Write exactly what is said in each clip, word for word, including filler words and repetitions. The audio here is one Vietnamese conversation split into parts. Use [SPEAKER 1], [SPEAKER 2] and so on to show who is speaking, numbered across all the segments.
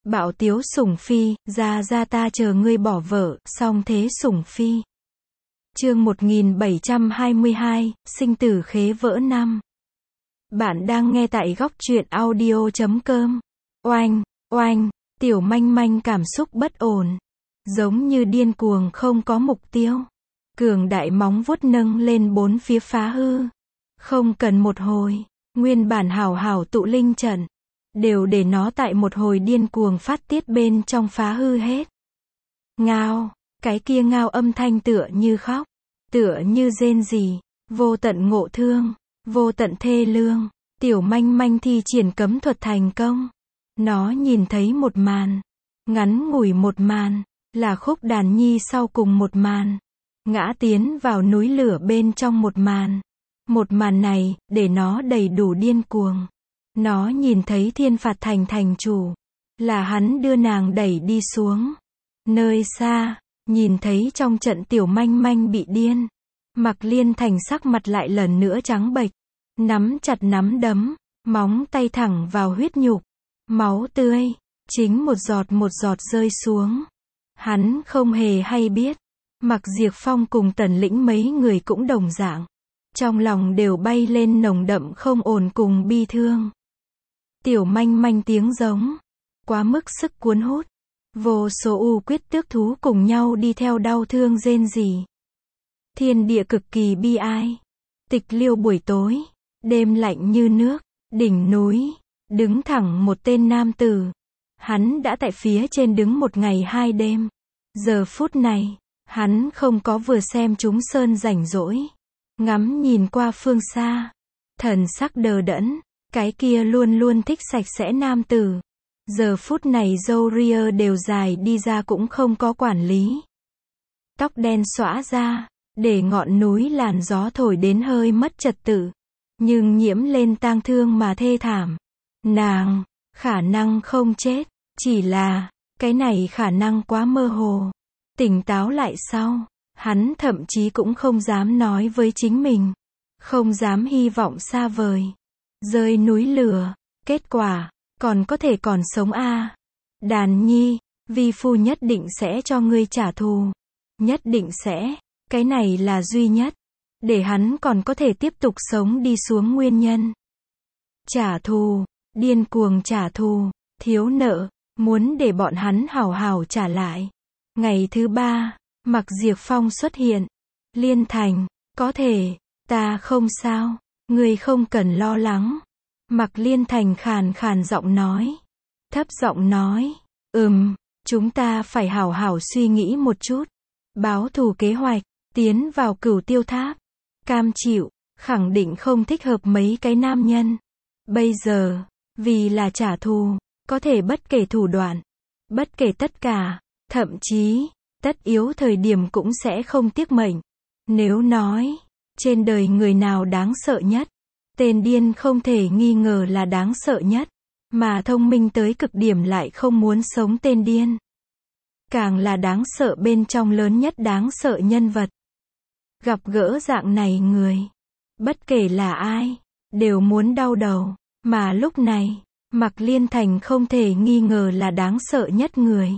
[SPEAKER 1] Bạo tiếu sủng phi, ra ra ta chờ ngươi bỏ vợ, song thế sủng phi. Chương một nghìn bảy trăm hai mươi hai, sinh tử khế vỡ năm. Bạn đang nghe tại góc truyện audio chấm com. Oanh, oanh, tiểu manh manh cảm xúc bất ổn. Giống như điên cuồng không có mục tiêu. Cường đại móng vuốt nâng lên bốn phía phá hư. Không cần một hồi, nguyên bản hảo hảo tụ linh trận. Đều để nó tại một hồi điên cuồng phát tiết bên trong phá hư hết. Ngao, cái kia ngao âm thanh tựa như khóc, tựa như rên rỉ, vô tận ngộ thương, vô tận thê lương. Tiểu manh manh thi triển cấm thuật thành công. Nó nhìn thấy một màn, ngắn ngủi một màn, là khúc đàn nhi sau cùng một màn, ngã tiến vào núi lửa bên trong một màn. Một màn này, để nó đầy đủ điên cuồng. Nó nhìn thấy thiên phạt thành thành chủ, là hắn đưa nàng đẩy đi xuống. Nơi xa, nhìn thấy trong trận tiểu manh manh bị điên. Mặc Liên Thành sắc mặt lại lần nữa trắng bệch, nắm chặt nắm đấm, móng tay thẳng vào huyết nhục. Máu tươi, chính một giọt một giọt rơi xuống. Hắn không hề hay biết, Mặc Diệp Phong cùng Tần Lĩnh mấy người cũng đồng dạng. Trong lòng đều bay lên nồng đậm không ổn cùng bi thương. Tiểu manh manh tiếng giống, quá mức sức cuốn hút. Vô số u quyết tước thú cùng nhau đi theo đau thương rên rỉ. Thiên địa cực kỳ bi ai. Tịch liêu buổi tối, đêm lạnh như nước, đỉnh núi, đứng thẳng một tên nam tử. Hắn đã tại phía trên đứng một ngày hai đêm. Giờ phút này, hắn không có vừa xem chúng sơn rảnh rỗi. Ngắm nhìn qua phương xa, thần sắc đờ đẫn. Cái kia luôn luôn thích sạch sẽ nam tử, giờ phút này râu ria đều dài đi ra cũng không có quản lý. Tóc đen xõa ra, để ngọn núi làn gió thổi đến hơi mất trật tự, nhưng nhiễm lên tang thương mà thê thảm. Nàng, khả năng không chết, chỉ là, cái này khả năng quá mơ hồ. Tỉnh táo lại sau, hắn thậm chí cũng không dám nói với chính mình, không dám hy vọng xa vời. Rơi núi lửa, kết quả, còn có thể còn sống a à. Đàn nhi, vi phu nhất định sẽ cho ngươi trả thù. Nhất định sẽ, cái này là duy nhất, để hắn còn có thể tiếp tục sống đi xuống nguyên nhân. Trả thù, điên cuồng trả thù, thiếu nợ, muốn để bọn hắn hảo hảo trả lại. Ngày thứ ba, Mặc Diệp Phong xuất hiện. Liên Thành, có thể, ta không sao. Ngươi không cần lo lắng. Mặc Liên Thành khàn khàn giọng nói. Thấp giọng nói. Ừm, chúng ta phải hảo hảo suy nghĩ một chút. Báo thù kế hoạch, tiến vào Cửu Tiêu Tháp. Cam chịu, khẳng định không thích hợp mấy cái nam nhân. Bây giờ, vì là trả thù, có thể bất kể thủ đoạn, bất kể tất cả, thậm chí, tất yếu thời điểm cũng sẽ không tiếc mệnh. Nếu nói, trên đời người nào đáng sợ nhất? Tên điên không thể nghi ngờ là đáng sợ nhất, mà thông minh tới cực điểm lại không muốn sống tên điên. Càng là đáng sợ bên trong lớn nhất đáng sợ nhân vật. Gặp gỡ dạng này người, bất kể là ai, đều muốn đau đầu, mà lúc này, Mặc Liên Thành không thể nghi ngờ là đáng sợ nhất người.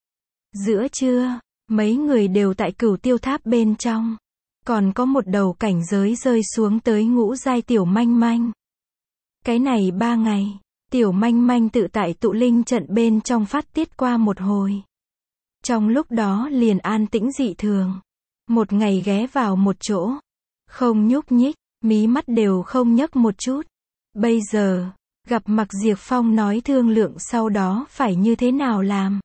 [SPEAKER 1] Giữa trưa, mấy người đều tại Cửu Tiêu Tháp bên trong. Còn có một đầu cảnh giới rơi xuống tới ngũ giai tiểu manh manh. Cái này ba ngày, tiểu manh manh tự tại tụ linh trận bên trong phát tiết qua một hồi. Trong lúc đó liền an tĩnh dị thường. Một ngày ghé vào một chỗ, không nhúc nhích, mí mắt đều không nhấc một chút. Bây giờ, gặp Mặc Diệp Phong nói thương lượng sau đó phải như thế nào làm.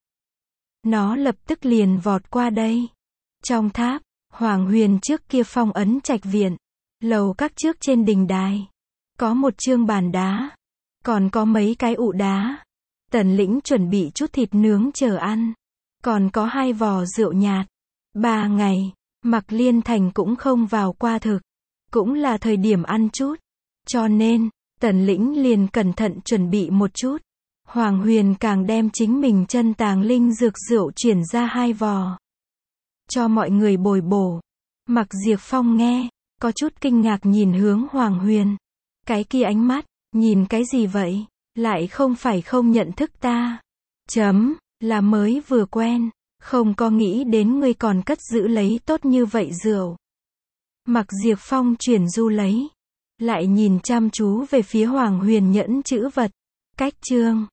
[SPEAKER 1] Nó lập tức liền vọt qua đây. Trong tháp, Hoàng Huyền trước kia phong ấn trạch viện, lầu các trước trên đình đài, có một chương bàn đá, còn có mấy cái ụ đá. Tần Lĩnh chuẩn bị chút thịt nướng chờ ăn, còn có hai vò rượu nhạt. Ba ngày, Mặc Liên Thành cũng không vào qua thực, cũng là thời điểm ăn chút, cho nên, Tần Lĩnh liền cẩn thận chuẩn bị một chút. Hoàng Huyền càng đem chính mình chân tàng linh dược rượu chuyển ra hai vò. Cho mọi người bồi bổ. Mặc Diệp Phong nghe, có chút kinh ngạc nhìn hướng Hoàng Huyền. Cái kia ánh mắt, nhìn cái gì vậy? Lại không phải không nhận thức ta. Chấm, là mới vừa quen, không có nghĩ đến ngươi còn cất giữ lấy tốt như vậy rượu. Mặc Diệp Phong chuyển du lấy, lại nhìn chăm chú về phía Hoàng Huyền Nhẫn chữ vật. Cách chương